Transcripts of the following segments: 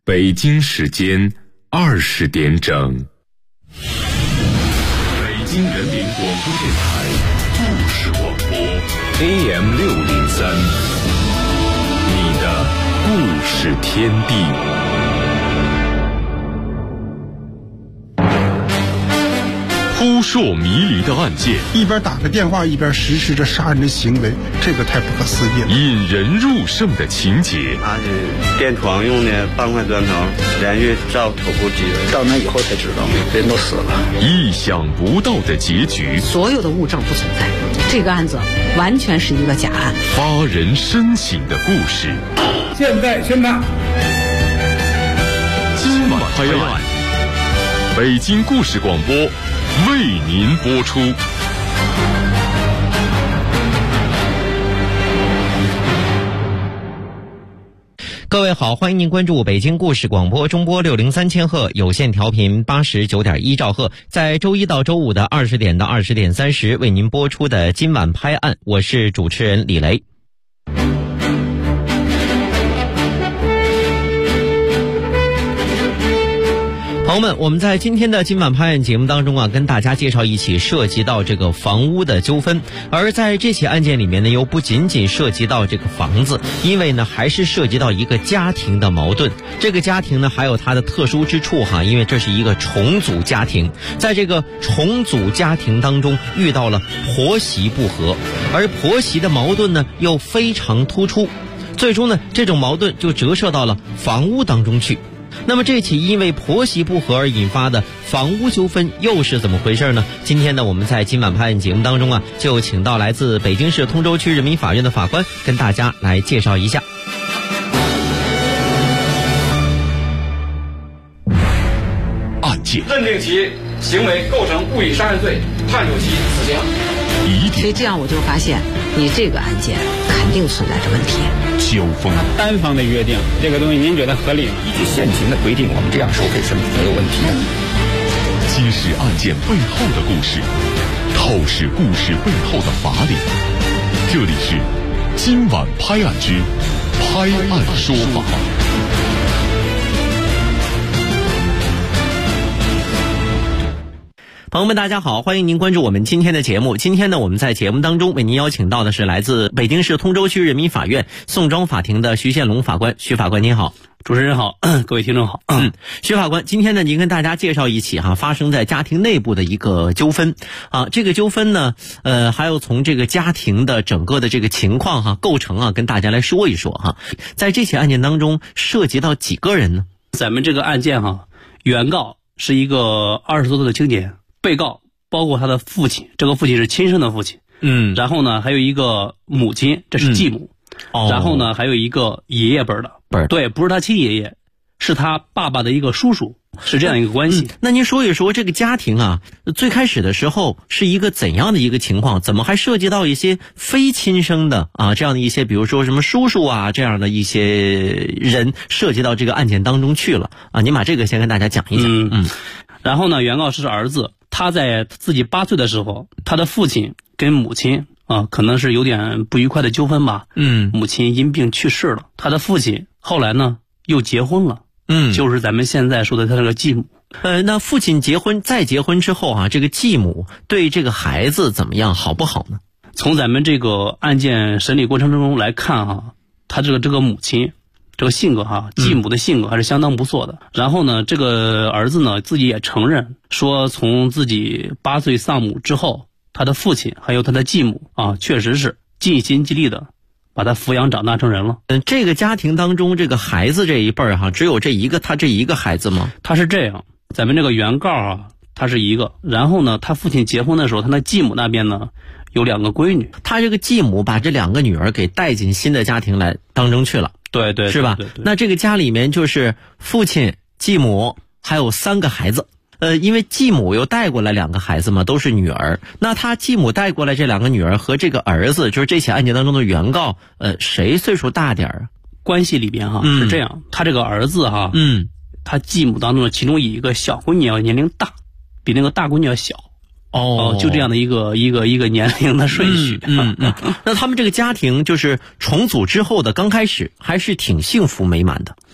北京时间20点整。北京人民广播电台故事广播 AM603，你的故事天地。扑朔迷离的案件， 一边打着电话一边实施着杀人的行为，这个太不可思议了。 引人入胜的情节， 他是电床用的半块砖头连续照头部击人， 到那以后才知道人都死了。 意想不到的结局， 所有的物证不存在，这个案子完全是一个假案。 发人深省的故事， 现在宣判， 今晚拍案，北京故事广播为您播出。 各位好，欢迎您关注北京故事广播中波603千赫有线调频89.1兆赫，在周一到周五的20点到20点30为您播出的今晚拍案，我是主持人李雷。朋友们，我们在今天的今晚拍案节目当中跟大家介绍一起涉及到这个房屋的纠纷，而在这起案件里面呢，又不仅仅涉及到这个房子，因为呢还是涉及到一个家庭的矛盾。这个家庭呢还有它的特殊之处因为这是一个重组家庭，在这个重组家庭当中遇到了婆媳不和，而婆媳的矛盾呢又非常突出，最终呢这种矛盾就折射到了房屋当中去。那么这起因为婆媳不和而引发的房屋纠纷又是怎么回事呢？今天呢我们在今晚拍案节目当中就请到来自北京市通州区人民法院的法官跟大家来介绍一下。 案件认定其行为构成故意杀人罪，判处其死刑。 所以这样我就发现你这个案件肯定存在着问题。 交锋， 单方的约定这个东西您觉得合理吗？ 依据现行的规定，我们这样收费是没有问题的。 揭示案件背后的故事，透视故事背后的法理。这里是今晚拍案之拍案说法。 朋友们大家好，欢迎您关注我们今天的节目。今天呢我们在节目当中为您邀请到的是来自北京市通州区人民法院宋庄法庭的徐宪龙法官。徐法官您好。 主持人好，各位听众好。 徐法官，今天呢您跟大家介绍一起发生在家庭内部的一个纠纷这个纠纷呢还有从这个家庭的整个的这个情况构成跟大家来说一说在这起案件当中涉及到几个人呢？ 咱们这个案件原告是一个20多岁的青年，被告包括他的父亲，这个父亲是亲生的父亲，然后呢还有一个母亲，这是继母，然后呢还有一个爷爷辈的，对，不是他亲爷爷，是他爸爸的一个叔叔，是这样一个关系。 那您说一说这个家庭最开始的时候是一个怎样的一个情况？怎么还涉及到一些非亲生的这样的一些，比如说什么叔叔这样的一些人涉及到这个案件当中去了您把这个先跟大家讲一讲。 然后呢，原告是儿子，他在自己8岁的时候，他的父亲跟母亲可能是有点不愉快的纠纷吧。母亲因病去世了，他的父亲后来呢又结婚了。就是咱们现在说的他这个继母。 那父亲再结婚之后这个继母对这个孩子怎么样，好不好呢？ 从咱们这个案件审理过程中来看他这个母亲这个性格继母的性格还是相当不错的。然后呢，这个儿子呢自己也承认说，从自己8岁丧母之后，他的父亲还有他的继母确实是尽心尽力的把他抚养长大成人了。 这个家庭当中这个孩子这一辈只有他这一个孩子吗？ 他是这样，咱们这个原告他是一个，然后呢他父亲结婚的时候，他的继母那边呢有2个闺女， 他这个继母把这2个女儿给带进新的家庭来当中去了。 对对， 是吧？ 对。 那这个家里面就是父亲、继母还有3个孩子。因为继母又带过来2个孩子嘛，都是女儿。那他继母带过来这2个女儿和这个儿子，就是这起案件当中的原告，谁岁数大点儿？ 关系里边是这样，他这个儿子他继母当中的其中一个小闺女要年龄大，比那个大闺女要小。就这样的一个年龄的顺序。 那他们这个家庭就是重组之后的刚开始还是挺幸福美满的。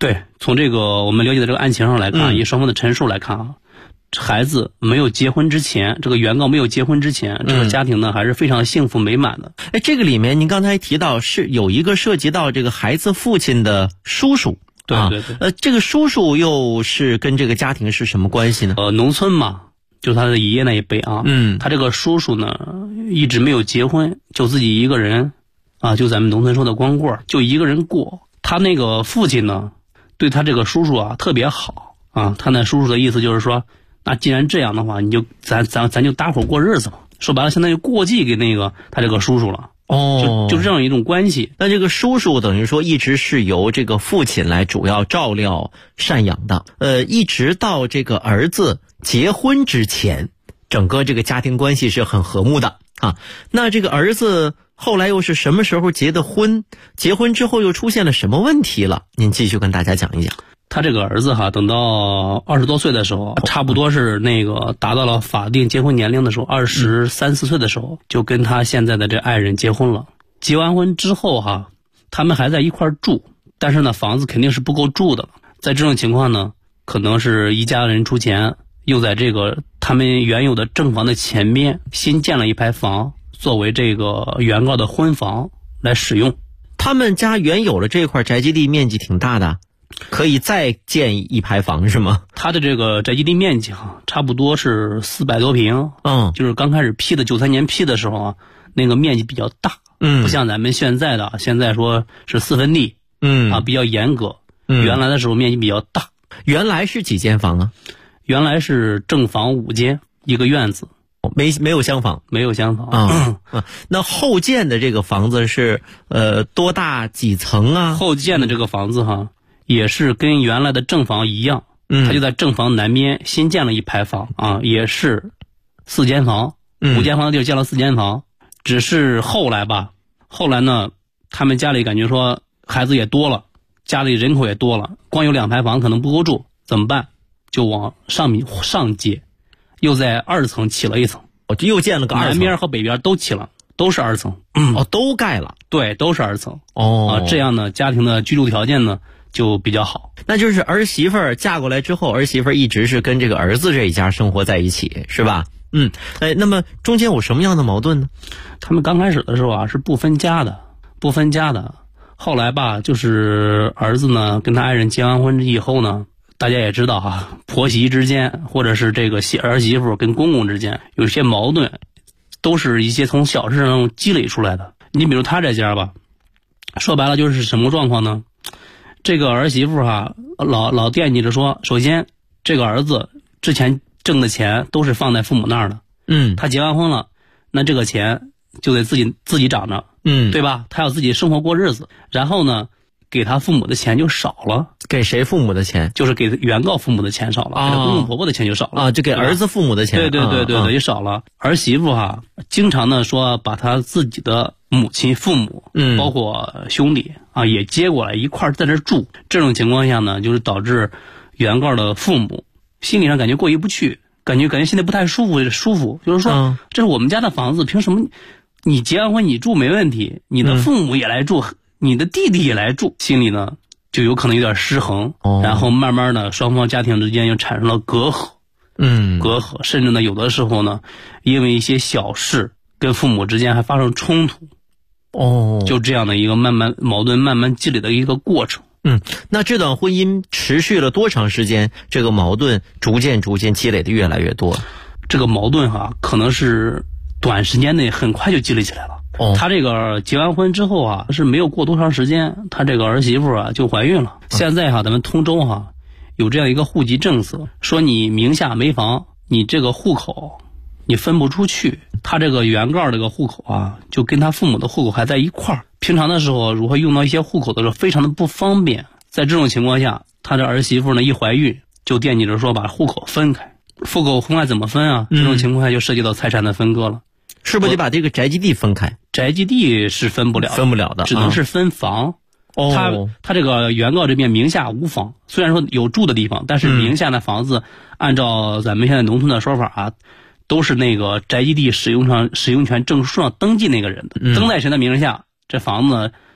对，从这个我们了解的这个案情上来看，以双方的陈述来看啊，孩子没有结婚之前，这个原告没有结婚之前，这个家庭呢还是非常幸福美满的。 这个里面您刚才提到是有一个涉及到这个孩子父亲的叔叔。 对对对。 这个叔叔又是跟这个家庭是什么关系呢？ 农村嘛，就是他的爷爷那一辈啊。他这个叔叔呢一直没有结婚，就自己一个人啊，就咱们农村说的光棍，就一个人过。他那个父亲呢对他这个叔叔啊特别好啊，他那叔叔的意思就是说，那既然这样的话，你就咱就搭伙过日子吧。说白了，相当于过继给那个他这个叔叔了。就是这样一种关系。 那这个叔叔等于说一直是由这个父亲来主要照料赡养的。一直到这个儿子结婚之前，整个这个家庭关系是很和睦的啊。那这个儿子后来又是什么时候结的婚？结婚之后又出现了什么问题了？您继续跟大家讲一讲。 他这个儿子哈，等到20多岁的时候，差不多是那个达到了法定结婚年龄的时候，23、24岁的时候，就跟他现在的这爱人结婚了。结完婚之后哈，他们还在一块住，但是呢，房子肯定是不够住的。在这种情况呢，可能是一家人出钱，又在这个他们原有的正房的前边新建了一排房，作为这个原告的婚房来使用。 他们家原有的这块宅基地面积挺大的，可以再建一排房是吗？ 他的这个宅基地面积哈，差不多是400多平。就是刚开始批的93年批的时候啊，那个面积比较大。不像咱们现在的，现在说是4分地。比较严格。原来的时候面积比较大。 原来是几间房啊？ 原来是正房5间，一个院子。 没有厢房。 没有厢房。 那后建的这个房子是多大几层啊？ 后建的这个房子哈，也是跟原来的正房一样。他就在正房南边新建了一排房啊，也是4间房。5间房的地儿建了4间房。只是后来呢，他们家里感觉说孩子也多了，家里人口也多了，光有2排房可能不够住，怎么办？就往上接，又在2层起了一层。 又建了个2层。 南边和北边都起了，都是2层。 都盖了。 对，都是2层。这样呢，家庭的居住条件呢就比较好。 那就是儿媳妇儿嫁过来之后，儿媳妇儿一直是跟这个儿子这一家生活在一起，是吧？那么中间有什么样的矛盾呢？ 他们刚开始的时候啊是不分家的。后来吧，就是儿子呢跟他爱人结完婚以后呢，大家也知道哈，婆媳之间或者是这个儿媳妇跟公公之间有些矛盾，都是一些从小事上积累出来的。你比如他这家吧，说白了就是什么状况呢？这个儿媳妇哈老惦记着说，首先这个儿子之前挣的钱都是放在父母那儿的。他结完婚了，那这个钱就得自己长着。对吧？他要自己生活过日子，然后呢，给他父母的钱就少了。 给谁父母的钱？ 就是给原告父母的钱少了，给他公公婆婆的钱就少了。 就给儿子父母的钱。 对，就少了。儿媳妇哈，经常的说把他自己的母亲、父母，包括兄弟啊，也接过来一块在这住。这种情况下呢，就是导致原告的父母心理上感觉过意不去，感觉现在不太舒服，就是说，这是我们家的房子，凭什么？你结完婚你住没问题，你的父母也来住，你的弟弟也来住，心里呢就有可能有点失衡。然后慢慢的双方家庭之间就产生了隔阂。甚至呢有的时候呢因为一些小事跟父母之间还发生冲突。就这样的一个矛盾慢慢积累的一个过程。 那这段婚姻持续了多长时间？这个矛盾逐渐积累的越来越多。 这个矛盾哈，可能是短时间内很快就积累起来了。他这个结完婚之后啊，是没有过多长时间，他这个儿媳妇啊就怀孕了。现在哈，咱们通州哈有这样一个户籍政策，说你名下没房，你这个户口你分不出去。他这个原告这个户口啊，就跟他父母的户口还在一块儿。平常的时候，如果用到一些户口的时候，非常的不方便。在这种情况下，他这儿媳妇呢一怀孕，就惦记着说把户口分开。户口分开怎么分啊？这种情况下就涉及到财产的分割了。 是不是得把这个宅基地分开？ 宅基地是分不了的，只能是分房。他这个原告这边名下无房，虽然说有住的地方，但是名下的房子，按照咱们现在农村的说法啊，都是那个宅基地使用权证书上登记那个人的，登在谁的名下，这房子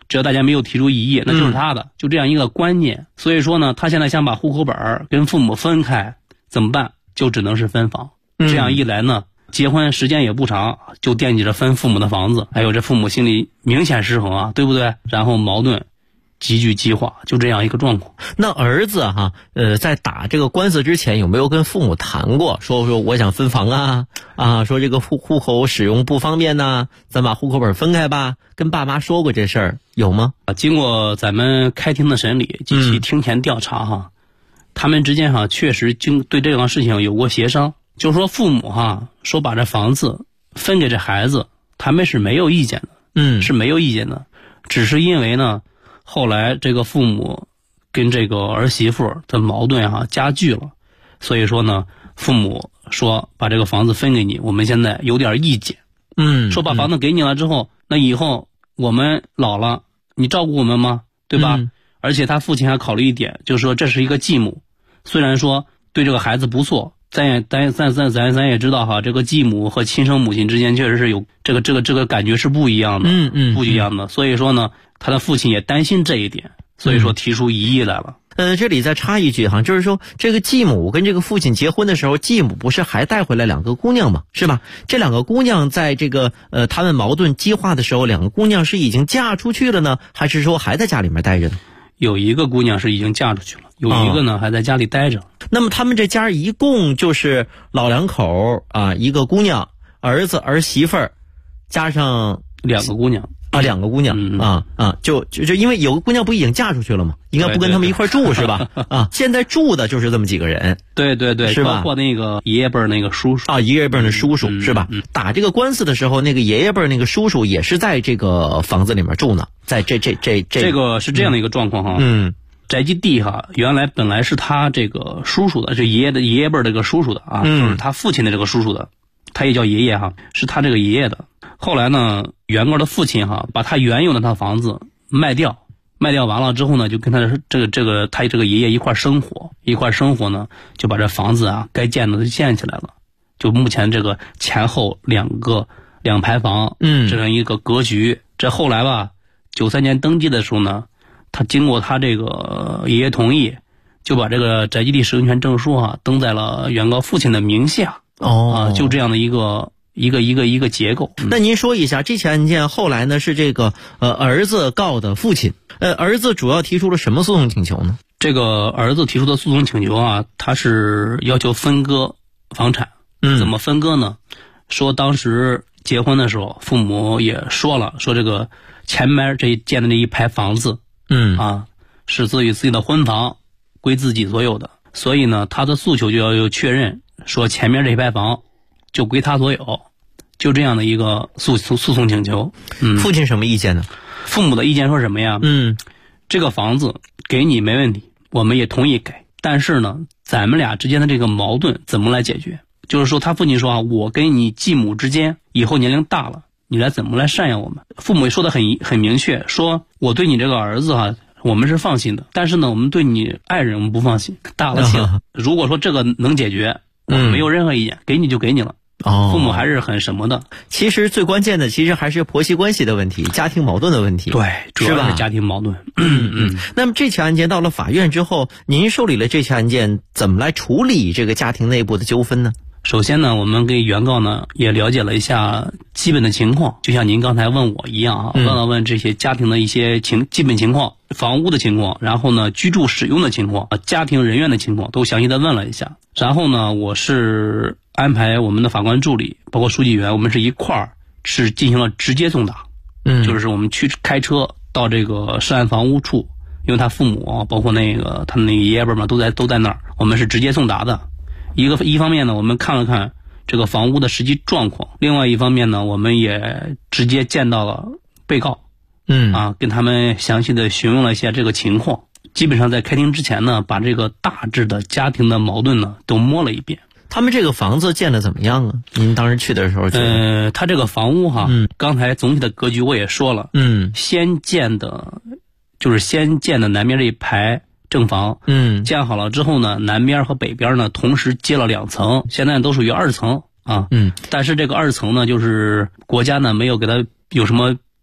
只要大家没有提出异议，那就是他的，就这样一个观念。所以说呢，他现在想把户口本跟父母分开，怎么办？就只能是分房。这样一来呢，结婚时间也不长，就惦记着分父母的房子，还有这父母心里明显失衡啊，对不对？然后矛盾急剧激化，就这样一个状况。 那儿子哈，在打这个官司之前，有没有跟父母谈过，说我想分房说这个户口使用不方便呐，咱把户口本分开吧？跟爸妈说过这事儿有吗？ 经过咱们开庭的审理及其庭前调查他们之间确实对这样事情有过协商，就是说父母说把这房子分给这孩子，他们是没有意见的，是没有意见的，只是因为呢，后来这个父母跟这个儿媳妇的矛盾加剧了，所以说呢，父母说把这个房子分给你，我们现在有点意见，说把房子给你了之后，那以后我们老了，你照顾我们吗？对吧？而且他父亲还考虑一点，就是说这是一个继母，虽然说对这个孩子不错，咱也知道这个继母和亲生母亲之间确实是有这个感觉是不一样的，不一样的。所以说呢，他的父亲也担心这一点，所以说提出异议来了。 这里再插一句就是说这个继母跟这个父亲结婚的时候，继母不是还带回来2个姑娘吗？是吧？这2个姑娘在这个他们矛盾激化的时候，2个姑娘是已经嫁出去了呢，还是说还在家里面待着呢？ 有一个姑娘是已经嫁出去了，有一个呢还在家里待着。 那么他们这家一共就是老两口一个姑娘，儿子儿媳妇儿，加上 2个姑娘。 2个姑娘就因为有个姑娘不已经嫁出去了吗？应该不跟他们一块住是吧？现在住的就是这么几个人。 对，是吧？包括那个爷爷辈那个叔叔爷爷辈的叔叔是吧？打这个官司的时候，那个爷爷辈那个叔叔也是在这个房子里面住呢，在这个是这样的一个状况宅基地原来本来是他这个叔叔的，是爷爷辈这个叔叔的就是他父亲的这个叔叔的，他也叫爷爷是他这个爷爷的。后来呢，原哥的父亲把他原有的那套房子卖掉完了之后呢，就跟他他这个爷爷一块生活呢，就把这房子该建的都建起来了。就目前这个前后2排房这样一个格局。这后来吧，93年登记的时候呢，他经过他这个爷爷同意，就把这个宅基地使用权证书登在了原告父亲的名下。就这样的一个结构。 那您说一下这起案件后来呢是这个儿子告的父亲，儿子主要提出了什么诉讼请求呢？ 这个儿子提出的诉讼请求他是要求分割房产。怎么分割呢？说当时结婚的时候，父母也说了，说这个前面建的这一排房子是自己的婚房，归自己所有的，所以呢他的诉求就要有确认，说前面这一排房就归他所有，就这样的一个诉讼请求。 父亲什么意见呢？ 父母的意见说什么呀？这个房子给你没问题，我们也同意给，但是呢，咱们俩之间的这个矛盾怎么来解决？就是说他父亲说我跟你继母之间以后年龄大了，你来怎么来赡养我们？父母也说的很明确，说我对你这个儿子我们是放心的，但是呢，我们对你爱人我们不放心，大了气了。如果说这个能解决，我们没有任何意见，给你就给你了。父母还是很什么的。 其实最关键的其实还是婆媳关系的问题，家庭矛盾的问题。 对，主要是家庭矛盾。 那么这起案件到了法院之后，您受理了这起案件，怎么来处理这个家庭内部的纠纷呢？ 首先呢，我们给原告呢也了解了一下基本的情况，就像您刚才问我一样问这些家庭的一些基本情况，房屋的情况，然后呢居住使用的情况，家庭人员的情况都详细的问了一下。然后呢，我是安排我们的法官助理包括书记员，我们是一块儿是进行了直接送达。就是我们去开车到这个涉案房屋处，因为他父母包括他那个爷爷辈嘛都在那儿，我们是直接送达的。一方面呢，我们看了看这个房屋的实际状况，另外一方面呢，我们也直接见到了被告，跟他们详细的询问了一下这个情况。基本上在开庭之前呢，把这个大致的家庭的矛盾呢都摸了一遍。 他们这个房子建的怎么样啊？您当时去的时候他这个房屋刚才总体的格局我也说了，先建的南边这一排正房，建好了之后呢，南边和北边呢同时接了2层，现在都属于2层但是这个2层呢，就是国家呢没有给它有什么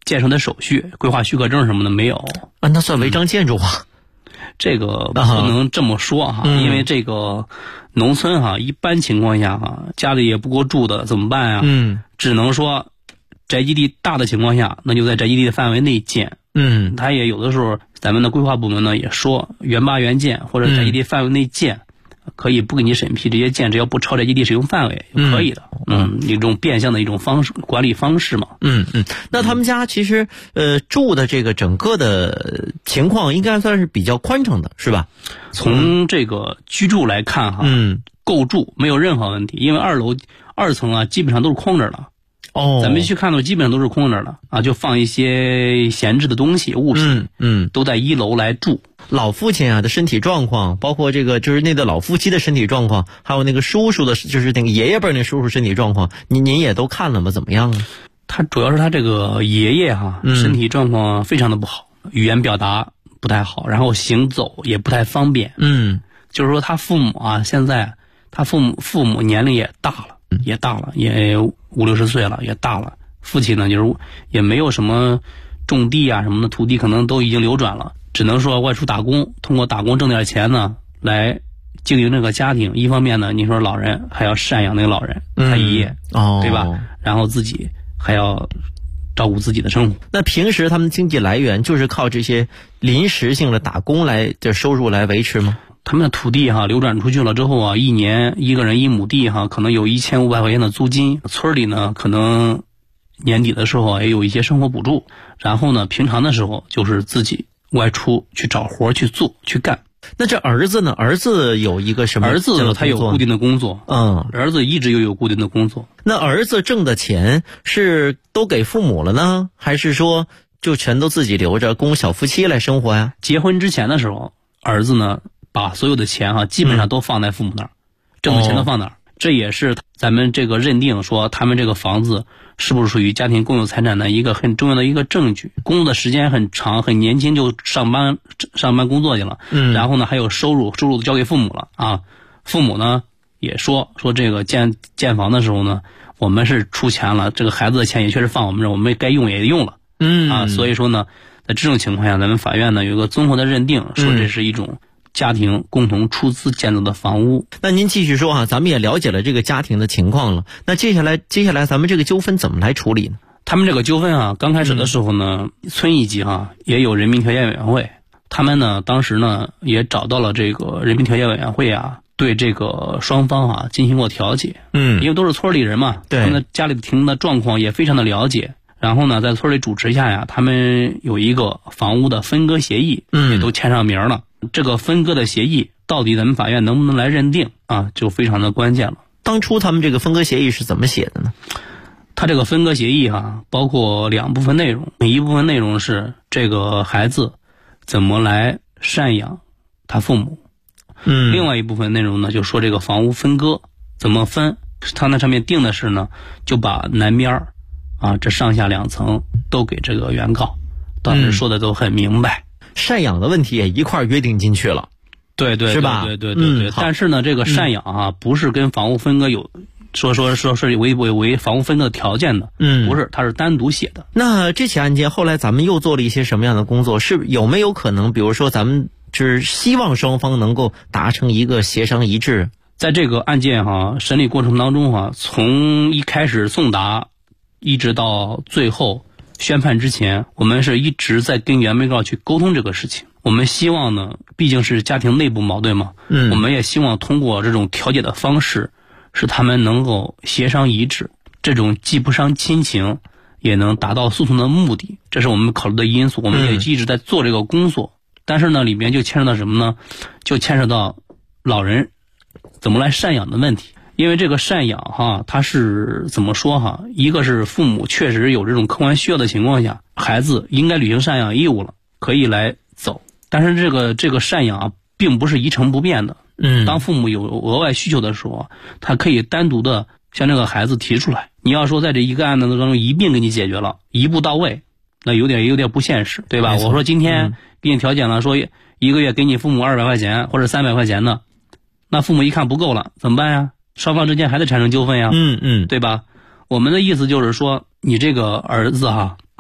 建设的手续，规划许可证什么的没有。 那算违章建筑啊？ 这个不能这么说哈，因为这个农村哈，一般情况下哈，家里也不够住的怎么办啊？只能说宅基地大的情况下，那就在宅基地的范围内建。他也有的时候，咱们的规划部门呢也说，原扒原建或者宅基地范围内建，可以不给你审批，直接建，只要不超宅基地使用范围就可以的。一种变相的一种方式管理方式嘛。 那他们家其实住的这个整个的情况应该算是比较宽敞的，是吧？ 从这个居住来看哈，够住没有任何问题，因为二层啊基本上都是空着的。咱们去看到基本上都是空着的啊，就放一些闲置的东西物品，都在1楼来住。 老父亲啊的身体状况，包括这个就是那个老夫妻的身体状况，还有那个叔叔的，就是那个爷爷辈那叔叔身体状况，您也都看了吗？怎么样啊？ 他主要是他这个爷爷哈，身体状况非常的不好，语言表达不太好，然后行走也不太方便。就是说他父母啊，现在他父母年龄也大了，也50-60岁了，也大了。父亲呢，就是也没有什么种地啊什么的，土地可能都已经流转了，只能说外出打工，通过打工挣点钱呢，来经营这个家庭。一方面呢，你说老人还要赡养那个老人，他爷爷，对吧？然后自己还要照顾自己的生活。 那平时他们经济来源就是靠这些临时性的打工来的收入来维持吗？ 他们的土地哈流转出去了之后啊，一年一个人1亩地哈，可能有1500块钱的租金。村里呢，可能年底的时候也有一些生活补助。然后呢，平常的时候就是自己外出去找活去做去干。 那这儿子呢？儿子有一个什么？ 儿子呢，他有固定的工作。儿子一直又有固定的工作。 那儿子挣的钱是都给父母了呢，还是说就全都自己留着供小夫妻来生活呀？ 结婚之前的时候，儿子呢把所有的钱哈基本上都放在父母那儿，挣的钱都放那儿。这也是咱们这个认定说他们这个房子是不是属于家庭共有财产的一个很重要的一个证据。工作的时间很长，很年轻就上班工作去了，然后呢还有收入都交给父母了啊。父母呢也说这个建房的时候呢，我们是出钱了，这个孩子的钱也确实放我们这儿，我们该用也用了，所以说呢，在这种情况下，咱们法院呢有一个综合的认定，说这是一种家庭共同出资建造的房屋。 那您继续说咱们也了解了这个家庭的情况了，那接下来咱们这个纠纷怎么来处理呢？ 他们这个纠纷刚开始的时候呢，村一级也有人民调解委员会，他们呢当时呢也找到了这个人民调解委员会对这个双方进行过调解。因为都是村里人嘛，对，他们家里庭的状况也非常的了解。然后呢，在村里主持下他们有一个房屋的分割协议，也都签上名了。这个分割的协议到底咱们法院能不能来认定就非常的关键了。 当初他们这个分割协议是怎么写的呢？ 他这个分割协议包括2部分内容，一部分内容是这个孩子怎么来赡养他父母，另外一部分内容呢就说这个房屋分割怎么分。他那上面定的是呢，就把南边这上下2层都给这个原告，当时说的都很明白。 赡养的问题也一块约定进去了， 对， 是吧？ 对。但是呢，这个赡养不是跟房屋分割有说是为房屋分割的条件的，不是，它是单独写的。 那这起案件后来咱们又做了一些什么样的工作？是有没有可能，比如说咱们就是希望双方能够达成一个协商一致？ 在这个案件审理过程当中从一开始送达一直到最后宣判之前，我们是一直在跟原被告去沟通这个事情。我们希望呢，毕竟是家庭内部矛盾嘛，我们也希望通过这种调解的方式，使他们能够协商一致，这种既不伤亲情，也能达到诉讼的目的，这是我们考虑的因素。我们也一直在做这个工作，但是呢，里面就牵扯到什么呢？就牵扯到老人怎么来赡养的问题。因为这个赡养它是怎么说一个是父母确实有这种客观需要的情况下，孩子应该履行赡养义务了，可以来走。但是这个赡养并不是一成不变的。当父母有额外需求的时候，他可以单独的向这个孩子提出来。你要说在这一个案子当中一并给你解决了，一步到位，那有点不现实，对吧？我说今天给你调解了，说一个月给你父母200块钱或者300块钱的，那父母一看不够了，怎么办呀？双方之间还得产生纠纷呀，对吧？我们的意思就是说，你这个儿子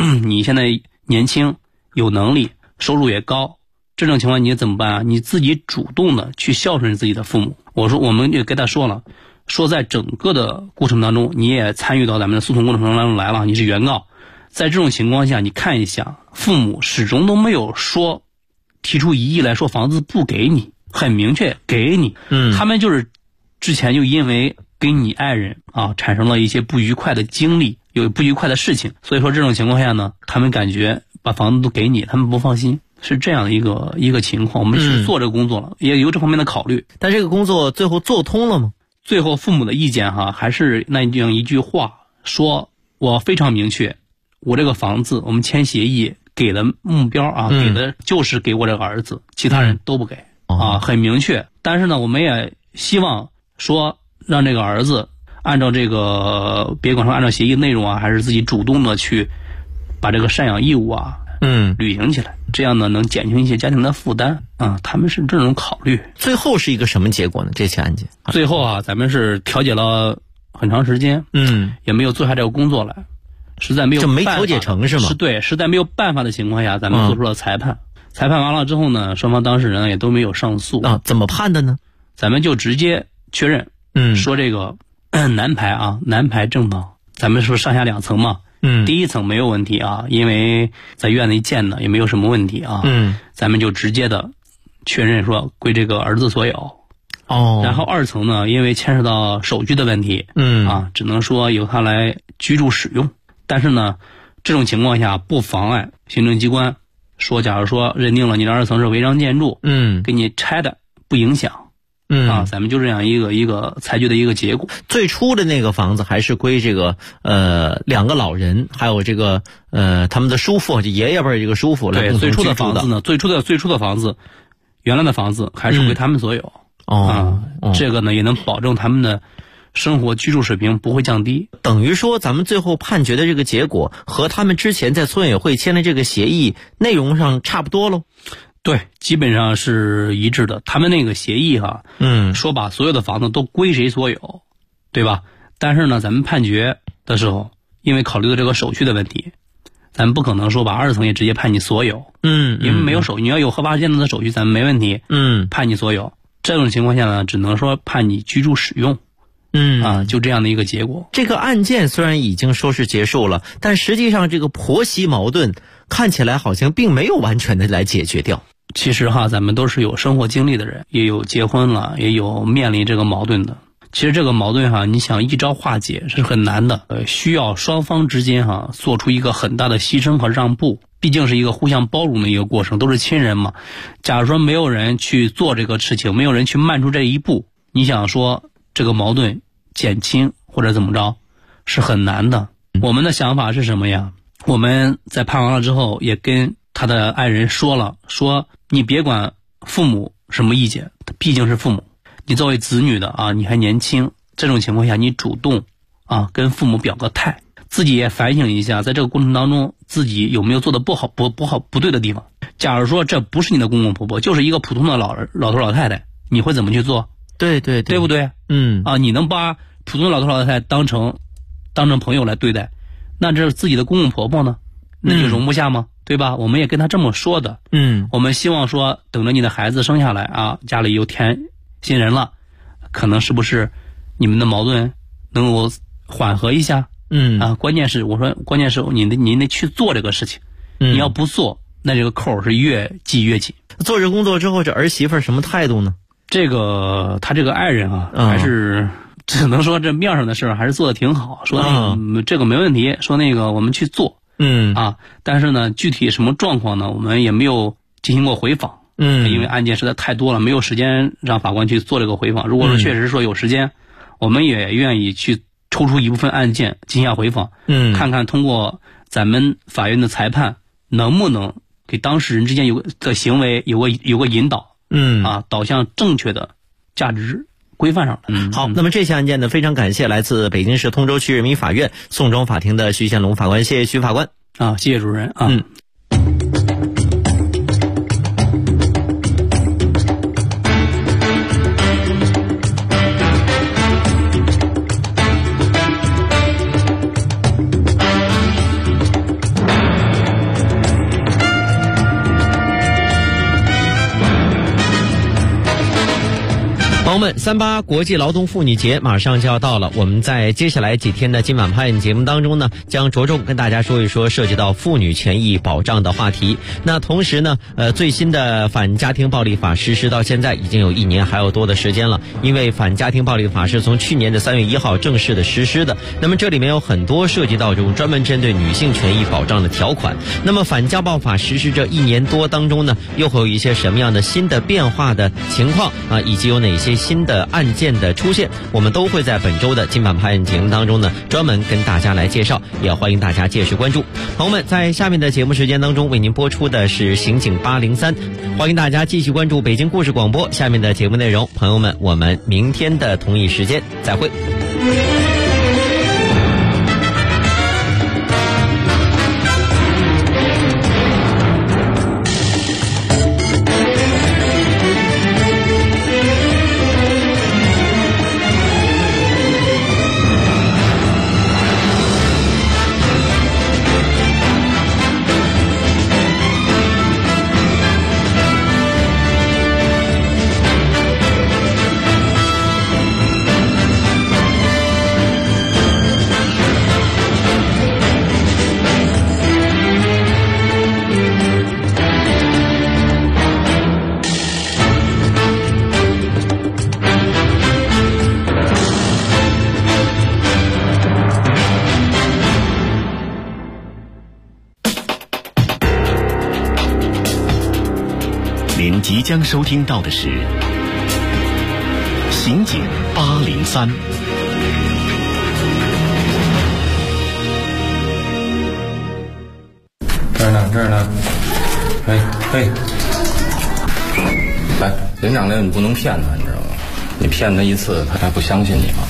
你现在年轻有能力，收入也高，这种情况你怎么办啊？你自己主动的去孝顺自己的父母。我们也跟他说了，说在整个的过程当中，你也参与到咱们的诉讼过程当中来了，你是原告。在这种情况下，你看一下，父母始终都没有说提出异议来说房子不给你，很明确给你。他们就是之前就因为跟你爱人啊产生了一些不愉快的经历，有不愉快的事情，所以说这种情况下呢，他们感觉把房子都给你，他们不放心，是这样的一个情况。我们去做这个工作了，也有这方面的考虑。 但这个工作最后做通了吗？ 最后父母的意见还是那样一句话，说我非常明确，我这个房子我们签协议给的目标给的就是给我这个儿子，其他人都不给很明确。但是呢，我们也希望说让这个儿子按照这个别管说按照协议内容还是自己主动的去把这个赡养义务履行起来，这样呢能减轻一些家庭的负担他们是这种考虑。 最后是一个什么结果呢？这起案件最后咱们是调解了很长时间，也没有做下这个工作来，实在没有办法， 这没调解成是吗？ 是对，实在没有办法的情况下，咱们做出了裁判。裁判完了之后呢，双方当事人也都没有上诉怎么判的呢？ 咱们就直接确认，说这个南排正房，咱们说上下2层嘛。第一层没有问题因为在院内建的也没有什么问题咱们就直接的确认说归这个儿子所有。然后2层呢，因为牵涉到手续的问题，只能说由他来居住使用。但是呢，这种情况下不妨碍行政机关说，假如说认定了你的2层是违章建筑，给你拆的不影响。咱们就这样一个裁决的一个结果。 最初的那个房子还是归这个2个老人，还有这个他们的叔父，就爷爷辈这个叔父来共同居住的。 最初的房子呢，最初的房子，原来的房子还是归他们所有。这个呢也能保证他们的生活居住水平不会降低。 等于说咱们最后判决的这个结果和他们之前在村委会签的这个协议内容上差不多喽。 对，基本上是一致的。他们那个协议说把所有的房子都归谁所有，对吧？但是呢，咱们判决的时候，因为考虑到这个手续的问题，咱们不可能说把2层也直接判你所有。因为没有手续，你要有合法建造的手续，咱们没问题。判你所有。这种情况下呢，只能说判你居住使用。就这样的一个结果。 这个案件虽然已经说是结束了，但实际上这个婆媳矛盾看起来好像并没有完全的来解决掉。 其实咱们都是有生活经历的人，也有结婚了，也有面临这个矛盾的。其实这个矛盾你想一朝化解是很难的，需要双方之间做出一个很大的牺牲和让步，毕竟是一个互相包容的一个过程，都是亲人嘛。假如说没有人去做这个事情，没有人去迈出这一步，你想说这个矛盾减轻或者怎么着是很难的。我们的想法是什么呀？我们在判完了之后也跟他的爱人说了，说你别管父母什么意见，毕竟是父母，你作为子女的你还年轻，这种情况下你主动跟父母表个态，自己也反省一下，在这个过程当中自己有没有做的不好不对的地方。假如说这不是你的公公婆婆，就是一个普通的老头老太太，你会怎么去做？ 对不对？你能把普通的老头老太太当成朋友来对待，那这是自己的公公婆婆呢，那就容不下吗？对吧？我们也跟他这么说的。我们希望说等着你的孩子生下来家里有添新人了，可能是不是你们的矛盾能够缓和一下？关键是您得去做这个事情。你要不做，那这个扣是越系越紧。 做这工作之后，这儿媳妇什么态度呢？ 他这个爱人还是只能说这面上的事还是做的挺好，说这个没问题，说那个我们去做。但是呢，具体什么状况呢，我们也没有进行过回访。因为案件实在太多了，没有时间让法官去做这个回访。如果说确实说有时间，我们也愿意去抽出一部分案件进行回访，看看通过咱们法院的裁判能不能给当事人之间的行为有个引导，导向正确的价值规范上的。 好，那么这起案件呢，非常感谢来自北京市通州区人民法院宋庄法庭的徐宪龙法官，谢谢徐法官。 谢谢主任朋友们，38国际劳动妇女节马上就要到了，我们在接下来几天的今晚拍案节目当中呢，将着重跟大家说一说涉及到妇女权益保障的话题。那同时呢，最新的反家庭暴力法实施到现在已经有1年还有多的时间了，因为反家庭暴力法是从去年的3月1号正式的实施的。那么这里面有很多涉及到这种专门针对女性权益保障的条款。那么反家暴法实施这1年多当中呢，又会有一些什么样的新的变化的情况啊，以及有哪些新的案件的出现，我们都会在本周的今晚拍案节目当中呢，专门跟大家来介绍，也欢迎大家继续关注。朋友们，在下面的节目时间当中为您播出的是刑警803，欢迎大家继续关注北京故事广播下面的节目内容。朋友们，我们明天的同一时间再会。 您即将收听到的是刑警803。 这儿呢，嘿，来，连长你不能骗他，你知道吗？你骗他一次，他还不相信你吗？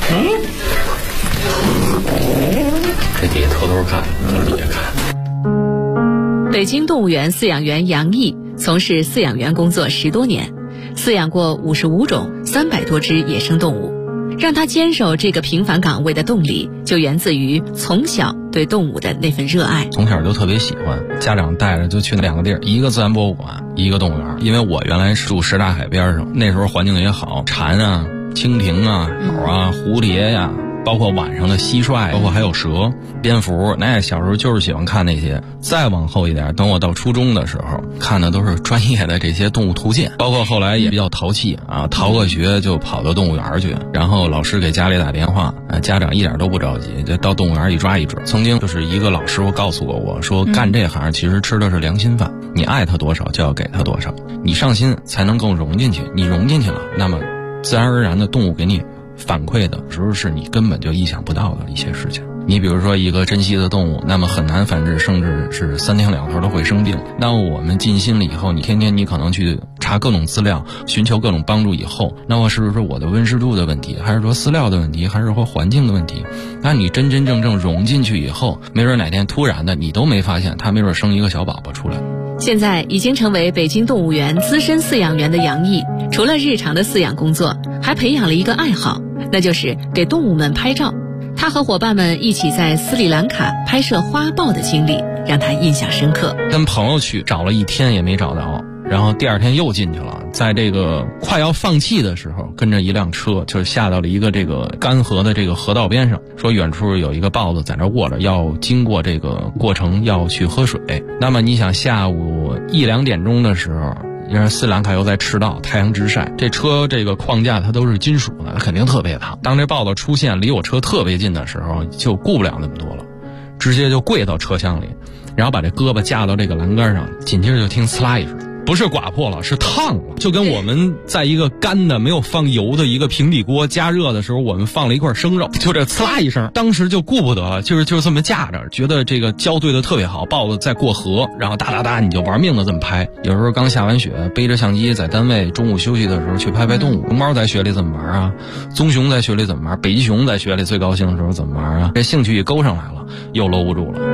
这底下偷偷看，底下看。 北京动物园饲养员杨毅从事饲养员工作10多年，饲养过55种300多只野生动物。让他坚守这个平凡岗位的动力，就源自于从小对动物的那份热爱。 从小就特别喜欢，家长带着就去那2个地儿，一个自然博物馆，一个动物园。因为我原来住什刹海边上，那时候环境也好，蝉啊、蜻蜓啊、鸟啊、蝴蝶呀，包括晚上的蟋蟀，包括还有蛇、蝙蝠，那小时候就是喜欢看那些。再往后一点，等我到初中的时候，看的都是专业的这些动物图鉴，包括后来也比较淘气啊，逃个学就跑到动物园去，然后老师给家里打电话，家长一点都不着急，就到动物园一抓一只。曾经就是一个老师傅告诉过我说，干这行其实吃的是良心饭，你爱他多少就要给他多少，你上心才能更融进去，你融进去了，那么自然而然的动物给你反馈的时候是你根本就意想不到的一些事情。你比如说一个珍稀的动物，那么很难繁殖，甚至是3天2头都会生病。那我们尽心了以后，你天天你可能去查各种资料，寻求各种帮助以后，那么是不是我的温湿度的问题，还是说饲料的问题，还是说环境的问题？那你真真正正融进去以后，没准哪天突然的你都没发现，它没准生一个小宝宝出来。 现在已经成为北京动物园资深饲养员的杨毅，除了日常的饲养工作，还培养了一个爱好，那就是给动物们拍照。他和伙伴们一起在斯里兰卡拍摄花豹的经历让他印象深刻。 跟朋友去找了1天也没找到，然后第2天又进去了，在这个快要放弃的时候，跟着一辆车就下到了一个这个干涸的这个河道边上，说远处有一个豹子在那卧着，要经过这个过程要去喝水。那么你想下午1、2点钟的时候，因为斯里兰卡又在赤道，太阳直晒，这车这个框架它都是金属的，它肯定特别烫。当这豹子出现离我车特别近的时候，就顾不了那么多了，直接就跪到车厢里，然后把这胳膊架到这个栏杆上，紧接着就听呲啦一声，不是刮破了，是烫了，就跟我们在一个干的没有放油的一个平底锅加热的时候，我们放了一块生肉，就这呲啦一声，当时就顾不得了，就是这么架着，觉得这个交对的特别好，豹子在过河，然后哒哒哒你就玩命的这么拍。有时候刚下完雪，背着相机在单位中午休息的时候去拍拍动物，熊猫在雪里怎么玩啊，棕熊在雪里怎么玩，北极熊在雪里最高兴的时候怎么玩啊，这兴趣一勾上来了，又搂不住了。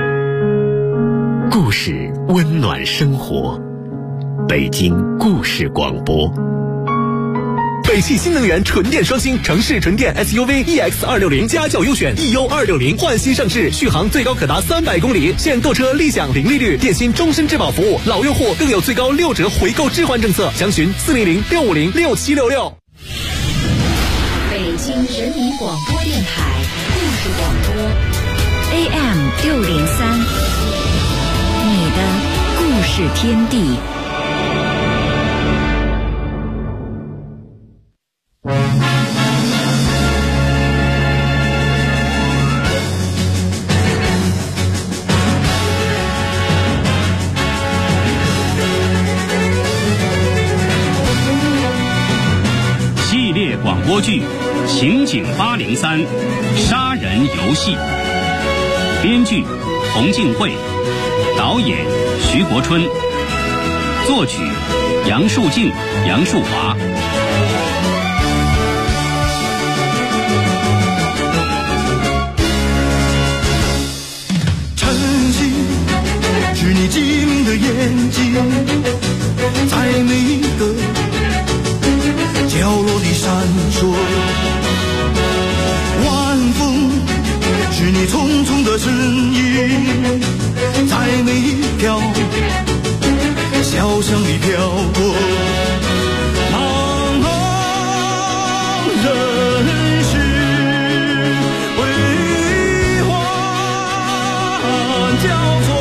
故事温暖生活，北京故事广播。 北汽新能源纯电双星城市纯电 SUV EX260家轿优选 EU260 焕新上市，续航最高可达300公里，现购车立享零利率，电信终身质保服务，老用户更有最高6折回购置换政策，详询400-650-6766。 北京人民广播电台故事广播 AM603，你的故事天地。 系列广播剧《刑警803杀人游戏》，编剧洪敬慧，导演徐国春，作曲杨树静、杨树华。 晨曦是你机灵的眼睛，在每一个角落里闪烁，晚风是你匆匆的身影，在每一条小巷里飘过。茫茫人世辉煌交错，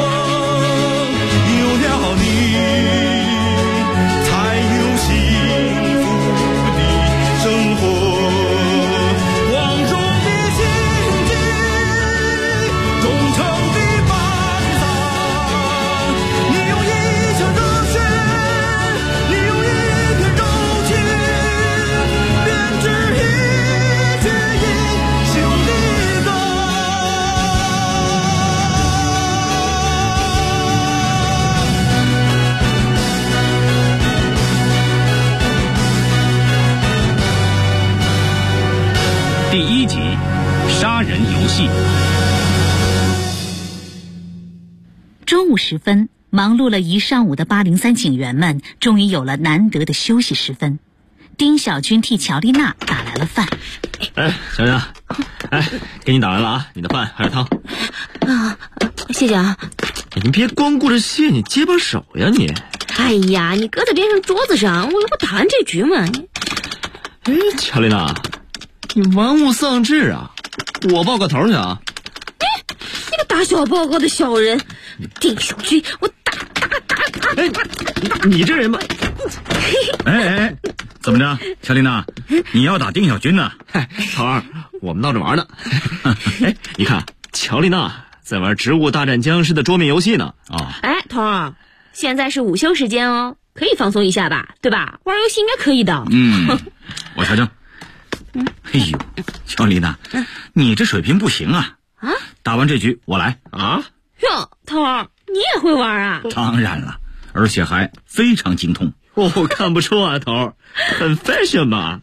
有了你才有幸福的生活。光荣的刑警，忠诚的班长，你有一腔热血，你有一片柔情，编织一曲英雄的歌。 第1集杀人游戏。 中午时分，忙碌了一上午的803警员们终于有了难得的休息时分。丁小军替乔丽娜打来了饭。 小丽娜，给你打来了啊，你的饭还有汤。 啊，谢谢啊。 你别光顾着谢，你接把手呀你。 哎呀，你搁在边上桌子上，我不打完这局嘛。 乔丽娜，你玩物丧志啊！我报个头去啊！ 你个打小报告的小人，丁小军，我打！ 你这人吧。 怎么着，乔丽娜，你要打丁小军呢？ 头儿，我们闹着玩呢。你看，乔丽娜在玩植物大战僵尸的桌面游戏呢。 头儿，现在是午休时间哦，可以放松一下吧，对吧？玩游戏应该可以的。 我瞧瞧。哎呦，乔丽娜，你这水平不行啊！打完这局我来啊！ 哟，头儿，你也会玩啊？ 当然了，而且还非常精通。 看不出啊，头儿，很 fashion 吧？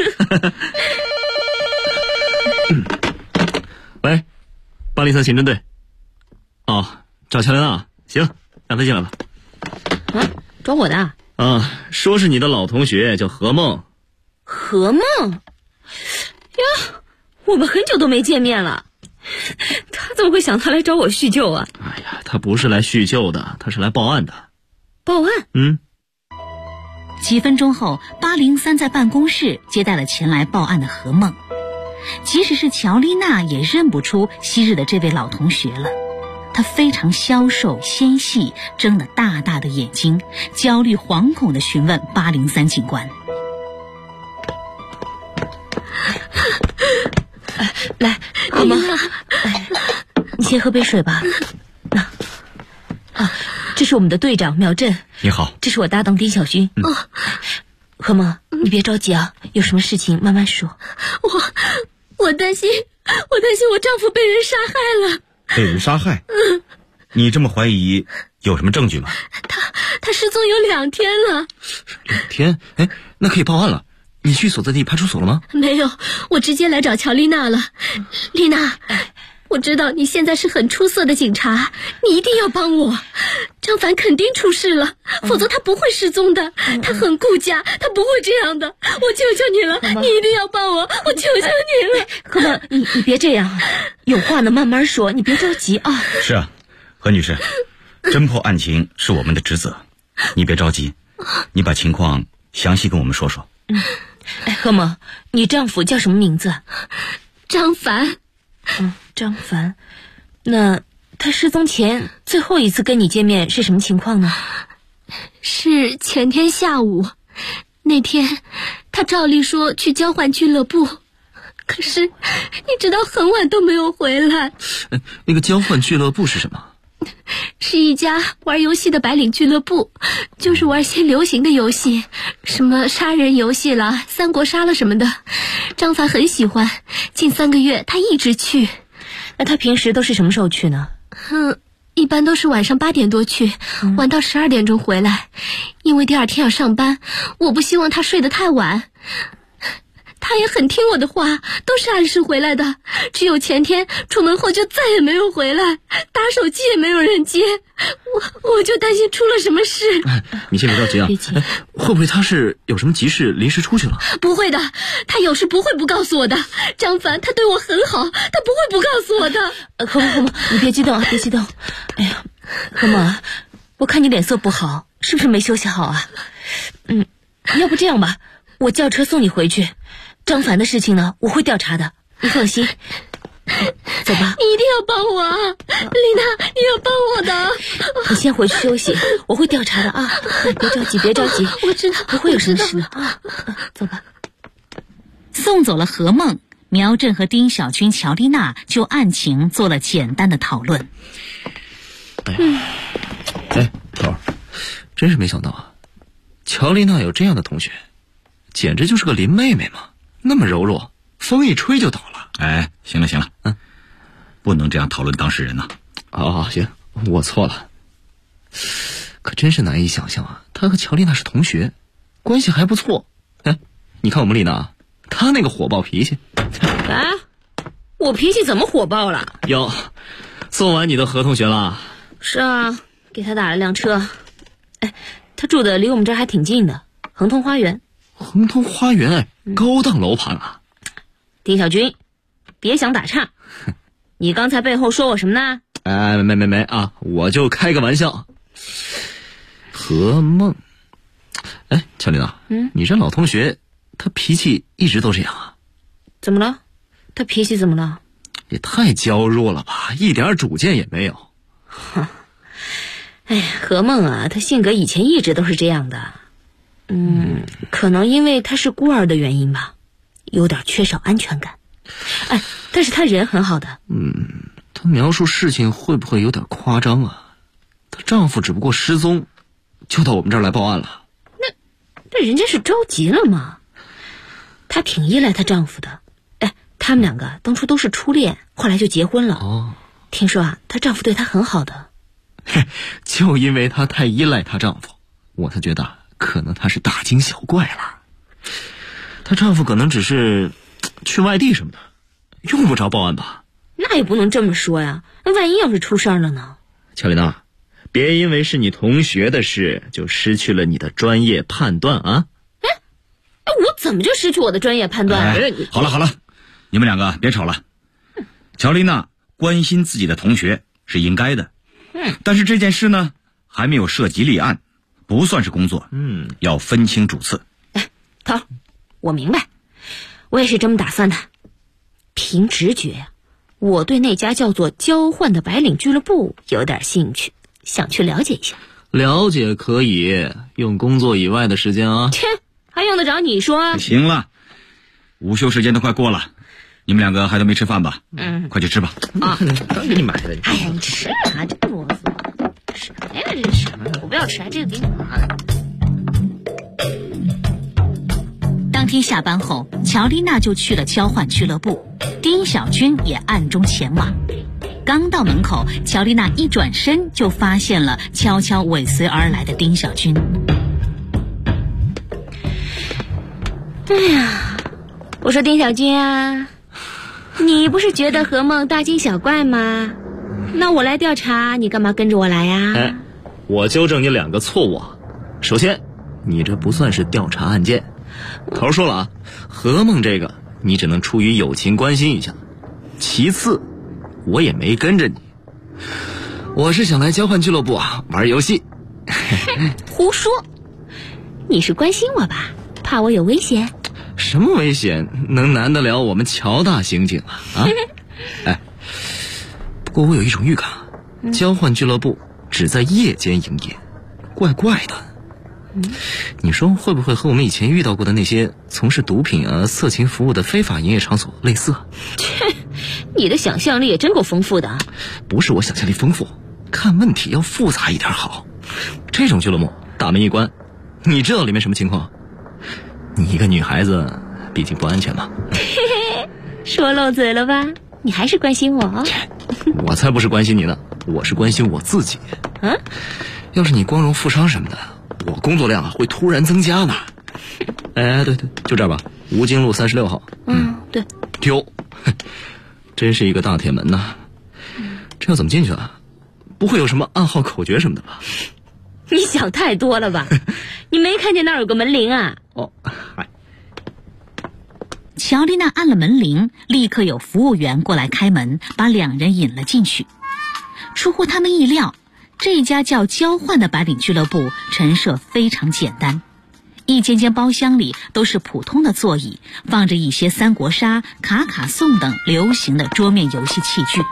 喂，803刑侦队。找乔丽娜，行，让她进来吧。 找我的？ 说是你的老同学，叫何梦。 何梦？呀，我们很久都没见面了，他怎么会想他来找我叙旧啊？ 哎呀，他不是来叙旧的，他是来报案的。 报案？ 几分钟后，803在办公室接待了前来报案的何梦。即使是乔丽娜也认不出昔日的这位老同学了。她非常消瘦纤细，睁了大大的眼睛，焦虑惶恐地询问803警官。 来，何梦，你先喝杯水吧。这是我们的队长苗震。 你好。 这是我搭档丁小军。何梦，你别着急啊，有什么事情慢慢说。 我担心我丈夫被人杀害了。 被人杀害？你这么怀疑，有什么证据吗？ 他失踪有2天了。 2天？那可以报案了。你去所在地派出所了吗？ 没有，我直接来找乔丽娜了。丽娜，我知道你现在是很出色的警察，你一定要帮我。张凡肯定出事了，否则他不会失踪的。他很顾家，他不会这样的。我求求你了，你一定要帮我，我求求你了。 何梦，你别这样，有话呢慢慢说，你别着急啊。 是啊，何女士，侦破案情是我们的职责，你别着急，你把情况详细跟我们说说。 何梦，你丈夫叫什么名字？ 张凡。 张凡。那他失踪前最后一次跟你见面是什么情况呢？ 是前天下午。那天他照例说去交换俱乐部，可是一直到很晚都没有回来。 那个交换俱乐部是什么？ 是一家玩游戏的白领俱乐部，就是玩些流行的游戏，什么杀人游戏啦、三国杀了什么的。张凡很喜欢，近3个月他一直去。 那他平时都是什么时候去呢？ 一般都是晚上8点多去，玩到12点钟回来。因为第二天要上班，我不希望他睡得太晚。他也很听我的话，都是按时回来的。只有前天出门后就再也没有回来，打手机也没有人接，我就担心出了什么事。 你先别着急啊，会不会他是有什么急事临时出去了？ 不会的，他有事不会不告诉我的。张凡他对我很好，他不会不告诉我的。 何梦，你别激动啊，别激动。哎呀，何梦，我看你脸色不好，是不是没休息好啊？要不这样吧，我叫车送你回去。张凡的事情呢，我会调查的，你放心。走吧， 你一定要帮我啊，丽娜，你要帮我的。 你先回去休息，我会调查的啊。别着急，别着急， 我知道， 不会有什么事的啊。走吧。 送走了何梦，苗振和丁小军、乔丽娜就案情做了简单的讨论。 头儿，真是没想到啊，乔丽娜有这样的同学，简直就是个林妹妹嘛，那么柔弱，风一吹就倒了。 哎，行了，不能这样讨论当事人呐。 好，行，我错了。可真是难以想象啊，她和乔丽娜是同学，关系还不错。哎，你看我们丽娜，她那个火爆脾气。 啊，我脾气怎么火爆了？ 哟，送完你的何同学了？ 是啊，给他打了辆车。哎，他住的离我们这儿还挺近的，恒通花园。 恒通花园，高档楼盘啊。 丁小军，别想打岔。你刚才背后说我什么呢？ 没啊，我就开个玩笑。何梦，哎，乔丽娜，你这老同学，他脾气一直都这样啊？ 怎么了？他脾气怎么了？ 也太娇弱了吧，一点主见也没有。 哎呀，何梦啊，他性格以前一直都是这样的。可能因为他是孤儿的原因吧，有点缺少安全感。哎，但是他人很好的。 她描述事情会不会有点夸张啊？她丈夫只不过失踪，就到我们这儿来报案了。 那人家是着急了嘛。她挺依赖她丈夫的。哎，他们两个当初都是初恋，后来就结婚了。听说啊，她丈夫对她很好的。 就因为她太依赖她丈夫，我才觉得可能她是大惊小怪了。她丈夫可能只是去外地什么的，用不着报案吧？ 那也不能这么说呀，那万一要是出事儿了呢？ 乔丽娜，别因为是你同学的事就失去了你的专业判断啊！ 我怎么就失去我的专业判断？ 好了，你们两个别吵了。乔丽娜关心自己的同学是应该的，但是这件事呢还没有涉及立案，不算是工作，要分清主次。 头，我明白，我也是这么打算的。凭直觉呀，我对那家叫做交换的白领俱乐部有点兴趣，想去了解一下。 了解可以，用工作以外的时间啊。 切，还用得着你说？ 行了，午休时间都快过了，你们两个还都没吃饭吧？快去吃吧。 刚给你买的。 哎呀，你吃啊，真啰嗦。什么呀这是？我不要吃，这个给你拿了。 当天下班后，乔丽娜就去了交换俱乐部，丁小军也暗中前往。刚到门口，乔丽娜一转身就发现了悄悄尾随而来的丁小军。 哎呀，我说丁小军啊，你不是觉得何梦大惊小怪吗？那我来调查，你干嘛跟着我来呀？ 我纠正你2个错误啊。首先，你这不算是调查案件。头说了啊，何梦这个你只能出于友情关心一下。其次，我也没跟着你，我是想来交换俱乐部啊玩游戏。 胡说，你是关心我吧？怕我有危险？ 什么危险能难得了我们乔大刑警啊？哎，不过我有一种预感，交换俱乐部只在夜间营业，怪怪的。你说会不会和我们以前遇到过的那些从事毒品啊、色情服务的非法营业场所类似？ 切，你的想象力也真够丰富的。 不是我想象力丰富，看问题要复杂一点好。这种俱乐部大门一关，你知道里面什么情况？你一个女孩子毕竟不安全嘛。 说漏嘴了吧？你还是关心我？ 我才不是关心你呢，我是关心我自己。要是你光荣负伤什么的，我工作量会突然增加呢。哎，对，就这儿吧，吴京路36号。 对。 哟，真是一个大铁门呐。这要怎么进去啊？不会有什么暗号口诀什么的吧？ 你想太多了吧？你没看见那儿有个门铃啊？ 乔丽娜按了门铃，立刻有服务员过来开门，把两人引了进去。出乎他们意料，这家叫交换的白领俱乐部陈设非常简单，一间间包厢里都是普通的座椅，放着一些三国杀、卡卡颂等流行的桌面游戏器具。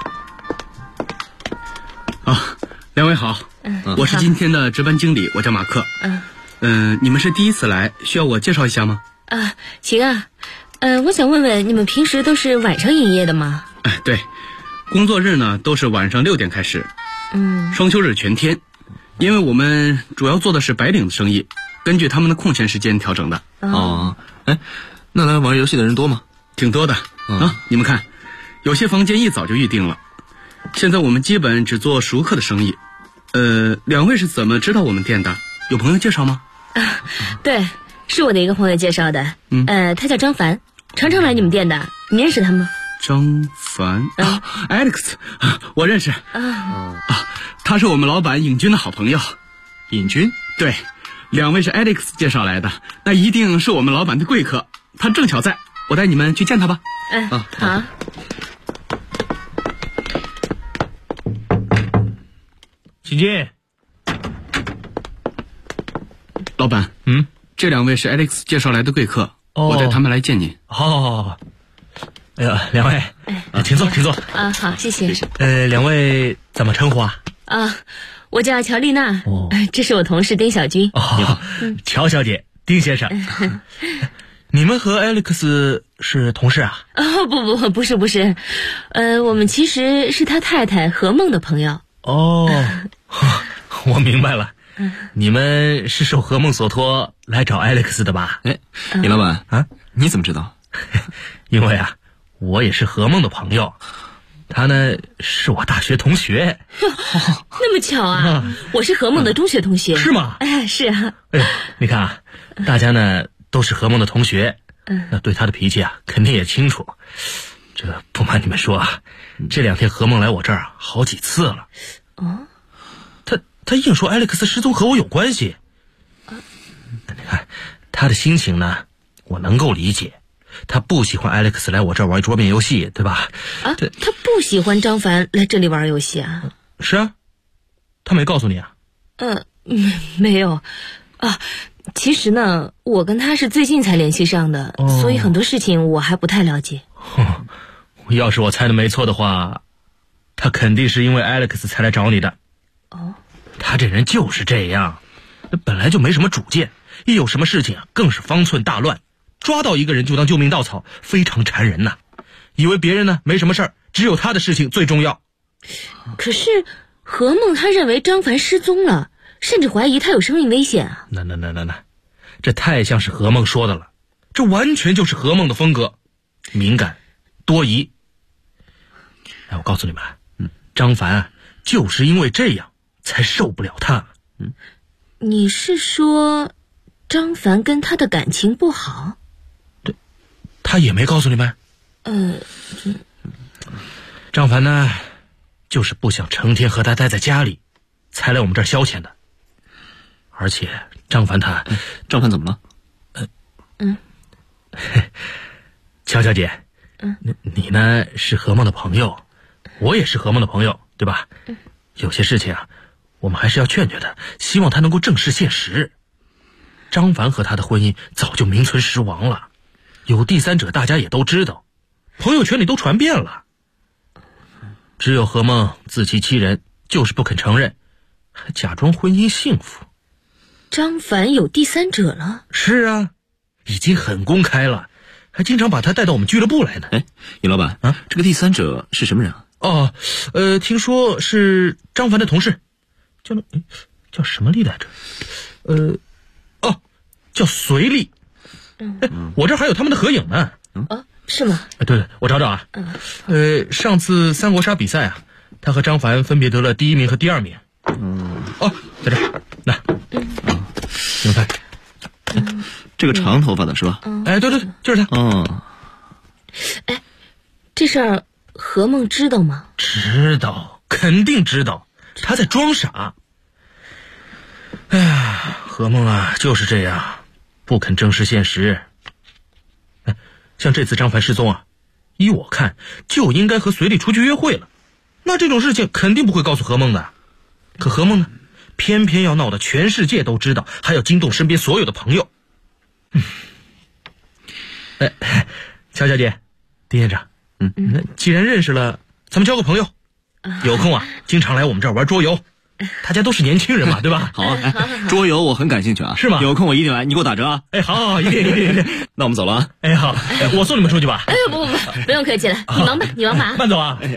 两位好，我是今天的值班经理，我叫马克。你们是第一次来，需要我介绍一下吗？ 行啊。我想问问，你们平时都是晚上营业的吗？ 对，工作日呢都是晚上6点开始，双休日全天，因为我们主要做的是白领的生意，根据他们的空闲时间调整的。 那来玩游戏的人多吗？ 挺多的你们看，有些房间一早就预定了。现在我们基本只做熟客的生意。两位是怎么知道我们店的？有朋友介绍吗？ 对，是我的一个朋友介绍的。他叫张凡，常常来你们店的。你认识他吗？ 张凡Alex， 我认识。他是我们老板尹军的好朋友。 尹军？ 对，两位是 Alex 介绍来的，那一定是我们老板的贵客。他正巧在，我带你们去见他吧。 好。 请进。老板，这两位是 Alex 介绍来的贵客，我带他们来见您。 好。哎呀，两位，请坐，请坐。 好，谢谢。 两位怎么称呼啊？ 我叫乔丽娜。这是我同事丁小军。 你好，乔小姐，丁先生。你们和 Alex 是同事啊？ 不是，我们其实是他太太何梦的朋友。 我明白了。你们是受何梦所托来找 Alex 的吧？ 李老板你怎么知道？ 因为我也是何梦的朋友，他呢是我大学同学。 那么巧啊！我是何梦的中学同学。 是吗？ 是啊。 你看大家呢都是何梦的同学，那对他的脾气肯定也清楚。这不瞒你们说这2天何梦来我这儿好几次了。他硬说 Alex 失踪和我有关系。你看他的心情呢，我能够理解。他不喜欢 Alex 来我这儿玩桌面游戏，对吧？ 他不喜欢张凡来这里玩游戏啊？ 是啊，他没告诉你啊？ 没有。其实呢，我跟他是最近才联系上的，所以很多事情我还不太了解。 要是我猜的没错的话，他肯定是因为 Alex 才来找你的。他这人就是这样，本来就没什么主见，一有什么事情更是方寸大乱，抓到一个人就当救命稻草，非常缠人呐。以为别人呢没什么事儿，只有他的事情最重要。 可是何梦他认为张凡失踪了，甚至怀疑他有生命危险啊。 那这太像是何梦说的了，这完全就是何梦的风格，敏感多疑。我告诉你们，张凡就是因为这样才受不了他。 你是说张凡跟他的感情不好？ 对，他也没告诉你们？张凡呢，就是不想成天和他待在家里，才来我们这儿消遣的。而且张凡怎么了？ 乔小姐，你呢是何梦的朋友，我也是何梦的朋友，对吧？有些事情我们还是要劝劝他，希望他能够正视现实。张凡和他的婚姻早就名存实亡了， 有第三者大家也都知道，朋友圈里都传遍了。只有何梦自欺欺人，就是不肯承认，还假装婚姻幸福。 张凡有第三者了？ 是啊，已经很公开了，还经常把他带到我们俱乐部来呢。 尹老板啊，这个第三者是什么人啊？ 听说是张凡的同事，叫什么丽来着？叫隋丽。我这还有他们的合影呢。 是吗？ 对，我找找啊。上次三国杀比赛啊，他和张凡分别得了第1名和第2名。在这儿，来，你们看， 这个长头发的是吧？ 对，就是他。 这事儿何梦知道吗？ 知道，肯定知道，他在装傻。哎呀，何梦啊，就是这样，不肯正视现实。像这次张凡失踪啊，依我看就应该和隋丽出去约会了，那这种事情肯定不会告诉何梦的。可何梦呢，偏偏要闹得全世界都知道，还要惊动身边所有的朋友。乔小姐，丁院长，那既然认识了，咱们交个朋友，有空啊经常来我们这儿玩桌游，大家都是年轻人嘛，对吧？ 好啊，桌游我很感兴趣啊， 是吗？ 有空我一定来，你给我打折啊！ 好，一定。 那我们走了啊！ 好，我送你们出去吧。 不用客气了，你忙吧， 慢走啊！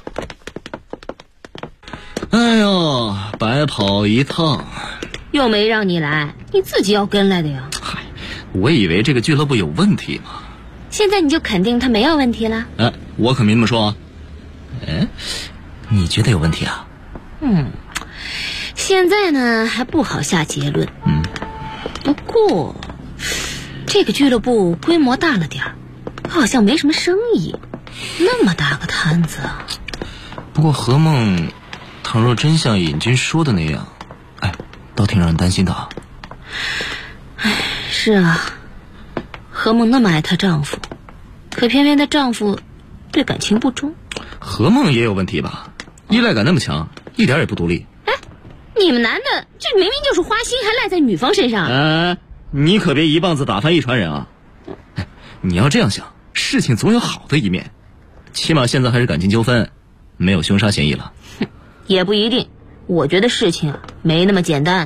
哎呦，白跑一趟， 又没让你来，你自己要跟来的呀。 我以为这个俱乐部有问题嘛。 现在你就肯定他没有问题了？ 我可没那么说啊。你觉得有问题啊？ 现在呢还不好下结论。不过这个俱乐部规模大了点儿，好像没什么生意，那么大个摊子啊。 不过何梦倘若真像尹军说的那样，倒挺让人担心的。 是啊，何梦那么爱她丈夫，可偏偏她丈夫对感情不忠。 何梦也有问题吧？依赖感那么强，一点也不独立。 你们男的这明明就是花心，还赖在女方身上。 你可别一棒子打翻一船人啊！你要这样想，事情总有好的一面，起码现在还是感情纠纷，没有凶杀嫌疑了。 也不一定，我觉得事情没那么简单。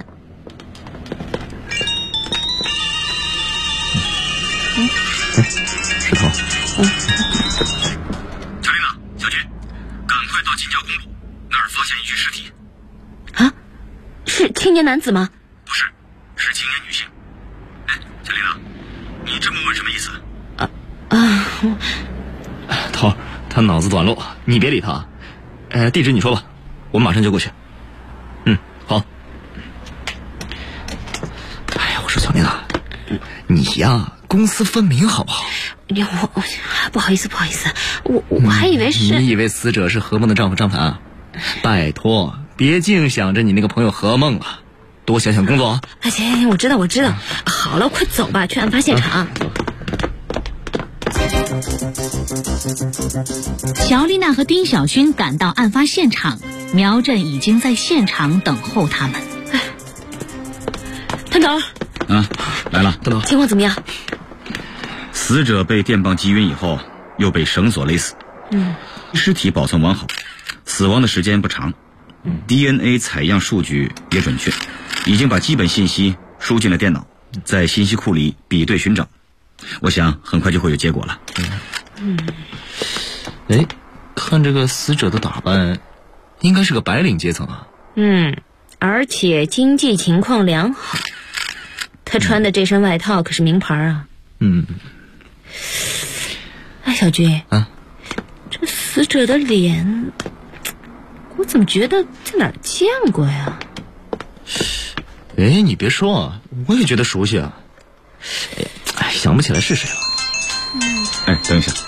石头。 乔丽娜，小军，赶快到近郊公路，那儿发现一具尸体。 是青年男子吗？ 不是，是青年女性。乔丽娜，你这么问什么意思？ 头，他脑子短路，你别理他。地址你说吧，我马上就过去。好。我说乔丽娜，你呀，公私分明好不好？ 我不好意思，我还以为是。 你以为死者是何梦的丈夫张凡啊？拜托，别净想着你那个朋友何梦了，多想想工作啊！ 行，我知道。好了，快走吧，去案发现场。 乔丽娜和丁小军赶到案发现场，苗振已经在现场等候他们。 探长。 来了。 情况怎么样？ 死者被电棒击晕以后，又被绳索勒死。尸体保存完好，死亡的时间不长。DNA 采样数据也准确，已经把基本信息输进了电脑，在信息库里比对寻找。我想很快就会有结果了。 看这个死者的打扮，应该是个白领阶层啊。 而且经济情况良好。他穿的这身外套可是名牌啊。小军，这死者的脸，我怎么觉得在哪儿见过呀？ 你别说啊，我也觉得熟悉啊。想不起来是谁了。 等一下。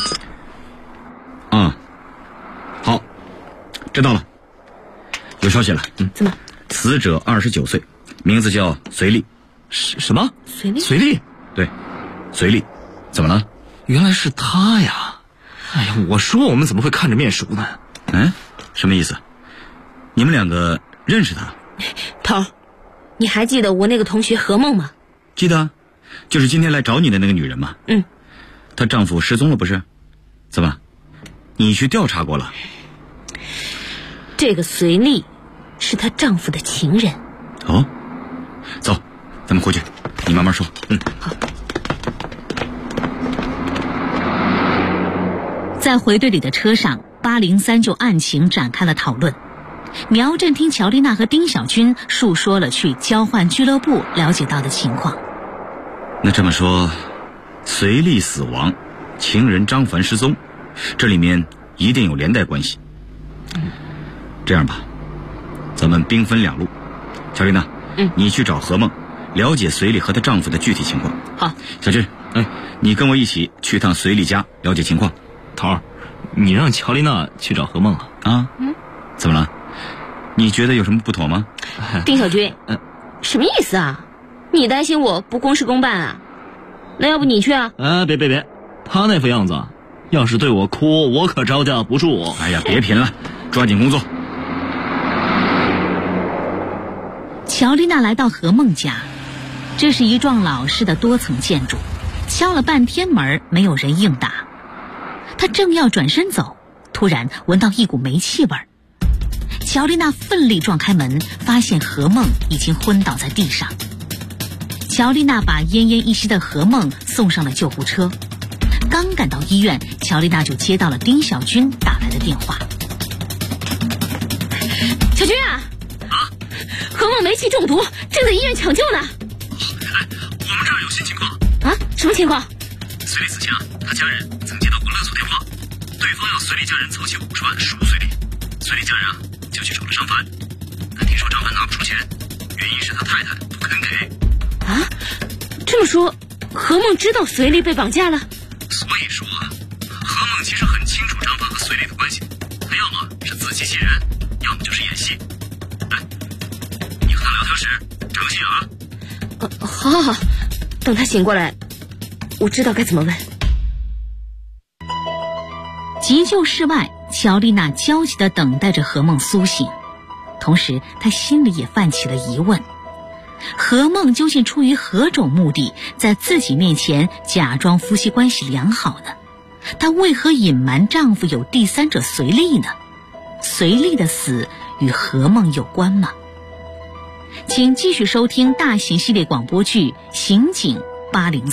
好，知道了，有消息了。 怎么？ 死者29岁，名字叫隋丽。 什么？ 隋丽？ 对，隋丽。怎么了？ 原来是他呀！我说我们怎么会看着面熟呢？ 什么意思？你们两个认识他？ 头，你还记得我那个同学何梦吗？ 记得，就是今天来找你的那个女人吗？ 她丈夫失踪了不是？怎么，你去调查过了？ 这个隋丽是她丈夫的情人。 哦，走，咱们回去，你慢慢说。 好。 在回队里的车上，803就案情展开了讨论。苗振听乔丽娜和丁小军述说了去交换俱乐部了解到的情况。 那这么说，隋丽死亡，情人张凡失踪，这里面一定有连带关系。这样吧，咱们兵分两路。乔丽娜，你去找何梦，了解隋丽和她丈夫的具体情况。 好。 小军，你跟我一起去趟隋丽家了解情况。 头儿，你让乔丽娜去找何梦啊？ 怎么了？你觉得有什么不妥吗？ 丁小军，什么意思啊？你担心我不公事公办啊？那要不你去啊？ 别，他那副样子，要是对我哭，我可招架不住。 哎呀，别贫了，抓紧工作。 乔丽娜来到何梦家，这是一幢老式的多层建筑，敲了半天门没有人应答。她正要转身走，突然闻到一股煤气味。乔丽娜奋力撞开门，发现何梦已经昏倒在地上。乔丽娜把奄奄一息的何梦送上了救护车。刚赶到医院，乔丽娜就接到了丁小军打来的电话。 小军啊，何梦煤气中毒，正在医院抢救呢。 我们这儿有新情况。 什么情况？ 隋丽死前，他家人曾接到过勒索电话，对方要隋丽家人凑齐50万赎隋丽。隋丽家人就去找了张凡，但听说张凡拿不出钱，原因是他太太不肯给。 这么说，何梦知道隋丽被绑架了？ 所以说，何梦其实很清楚张凡和隋丽的关系，他要么是自欺欺人，要么就是演戏。你和他聊天时长心眼啊。 好，等他醒过来，我知道该怎么问。 急救室外，乔丽娜焦急地等待着何梦苏醒，同时她心里也泛起了疑问：何梦究竟出于何种目的，在自己面前假装夫妻关系良好呢？她为何隐瞒丈夫有第三者隋丽呢？隋丽的死与何梦有关吗？请继续收听大型系列广播剧《刑警803》。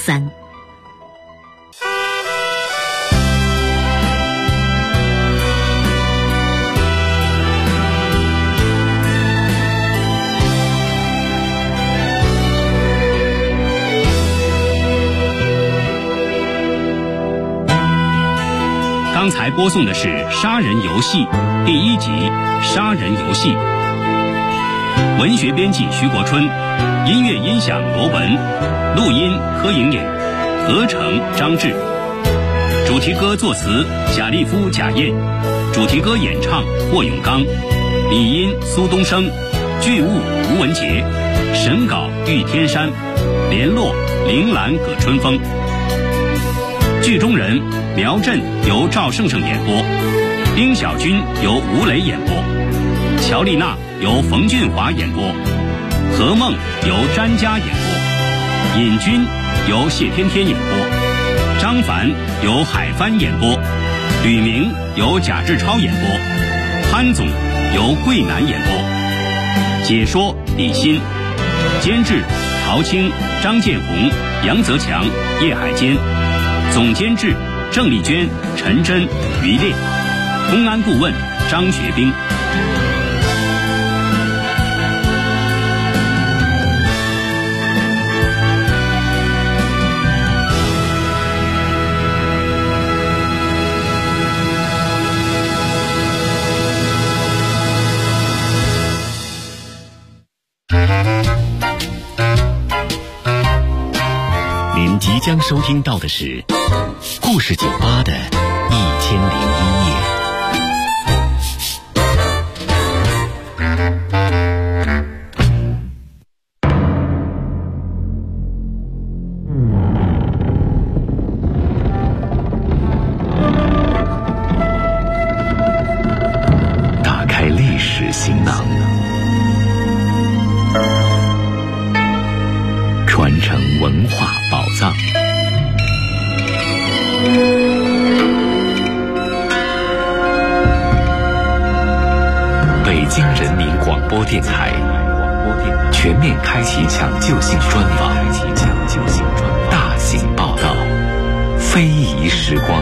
刚才播送的是《杀人游戏》第1集《杀人游戏》，文学编辑徐国春，音乐音响罗文，录音柯莹莹，合成张志，主题歌作词贾立夫、贾燕，主题歌演唱霍永刚，理音苏东升，剧务吴文杰，审稿玉天山，联络铃兰葛春风。剧中人苗振由赵胜胜演播，丁小军由吴磊演播，乔丽娜由冯俊华演播，何梦由詹佳演播，尹军由谢天天演播，张凡由海帆演播，吕明由贾志超演播，潘总由桂南演播，解说李欣，监制陶青、张建红、杨泽强、叶海坚，总监制郑丽娟、陈真、于烈，公安顾问张学兵。 您即将收听到的是故事酒吧的1001夜。打开历史行囊，传承文化宝藏。 电台全面开启抢救性专访，大型报道，非遗时光。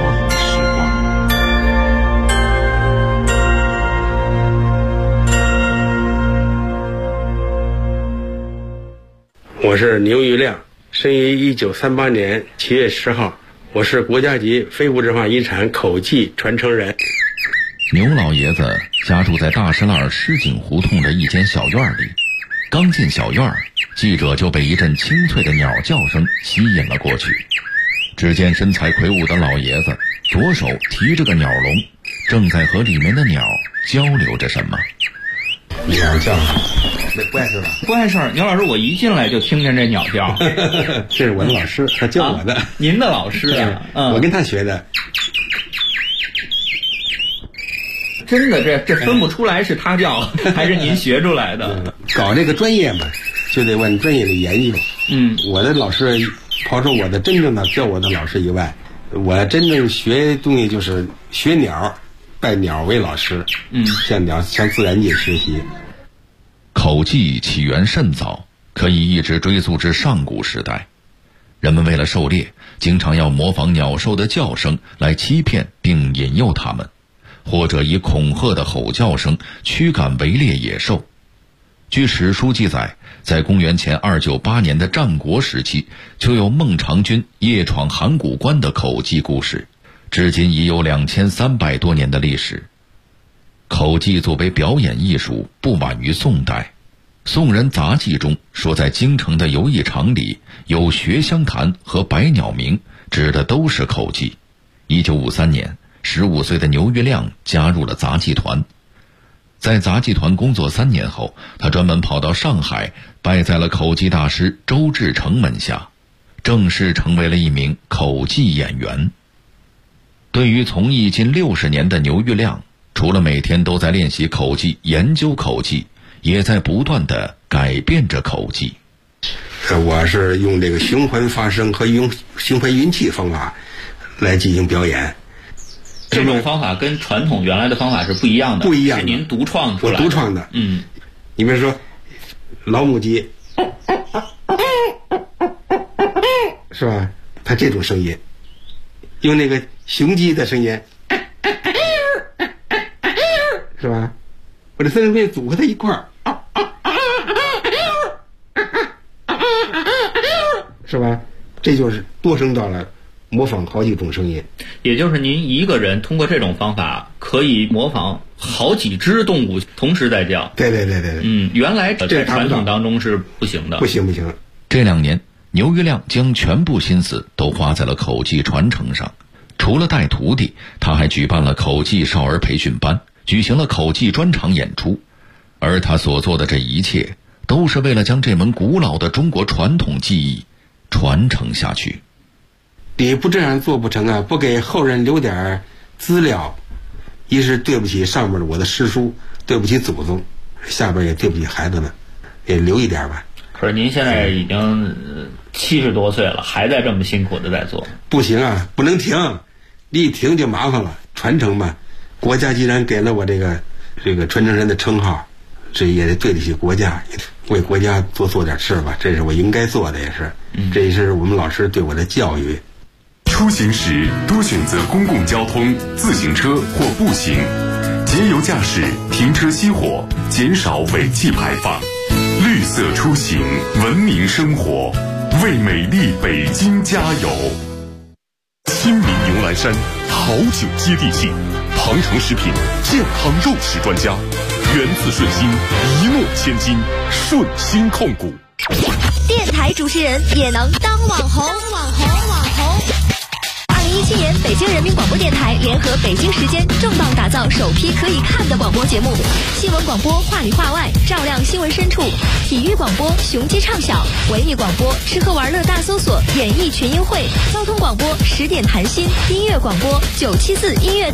我是牛玉亮，生于1938年7月10号，我是国家级非物质文化遗产口技传承人。 牛老爷子家住在大石栏石井胡同的一间小院里，刚进小院，记者就被一阵清脆的鸟叫声吸引了过去。只见身材魁梧的老爷子左手提着个鸟笼，正在和里面的鸟交流着什么。 鸟叫，那不碍事吧？ 不碍事。牛老师，我一进来就听见这鸟叫。 这是我的老师，他教我的。 您的老师啊？ 我跟他学的。 真的，这分不出来是他叫还是您学出来的。 搞这个专业嘛，就得往专业的研究。我的老师，刨除我的真正的教我的老师以外，我真正学东西就是学鸟，拜鸟为老师。向自然界学习。 口技起源甚早，可以一直追溯至上古时代。人们为了狩猎，经常要模仿鸟兽的叫声来欺骗并引诱它们，或者以恐吓的吼叫声驱赶围猎野兽。据史书记载，在公元前298年的战国时期，就有孟尝君夜闯函谷关的口技故事，至今已有2300多年的历史。口技作为表演艺术，不晚于宋代。宋人杂记中说，在京城的游艺场里有学香坛和百鸟鸣，指的都是口技。1953年15岁的牛玉亮加入了杂技团。在杂技团工作3年后，他专门跑到上海，拜在了口技大师周志成门下，正式成为了一名口技演员。对于从艺近60年的牛玉亮，除了每天都在练习口技、研究口技，也在不断地改变着口技。 我是用这个循环发声和用循环运气方法来进行表演。 这种方法跟传统原来的方法是不一样的， 不一样的， 是您独创出来的。 我独创的。你比如说老母鸡，是吧？它这种声音，用那个雄鸡的声音，是吧？我这三种声音组合在一块儿，是吧？这就是多声道了，模仿好几种声音。 也就是您一个人通过这种方法可以模仿好几只动物同时在叫。 对。 原来在传统当中是不行的。 不行。 这2年，牛玉亮将全部心思都花在了口技传承上。除了带徒弟，他还举办了口技少儿培训班，举行了口技专场演出。而他所做的这一切，都是为了将这门古老的中国传统技艺传承下去。 你不这样做不成啊！不给后人留点资料，一是对不起上面的我的师叔，对不起祖宗，下边也对不起孩子们，也留一点吧。 可是您现在已经70多岁了，还在这么辛苦的在做。 不行啊，不能停，一停就麻烦了。传承嘛，国家既然给了我这个传承人的称号，这也得对得起国家，为国家多做点事吧，这是我应该做的，也是，这也是我们老师对我的教育。 出行时多选择公共交通、自行车或步行，节油驾驶，停车熄火，减少尾气排放。绿色出行，文明生活，为美丽北京加油！亲民牛栏山，好酒接地气，庞城食品健康肉食专家，源自顺心，一诺千金，顺心控股。 电台主持人也能当网红。2017年，北京人民广播电台联合北京时间重磅打造首批可以看的广播节目：新闻广播话里话外，照亮新闻深处；体育广播雄鸡唱晓；文艺广播吃喝玩乐大搜索，演艺群英会；交通广播10点谈心；音乐广播974音乐。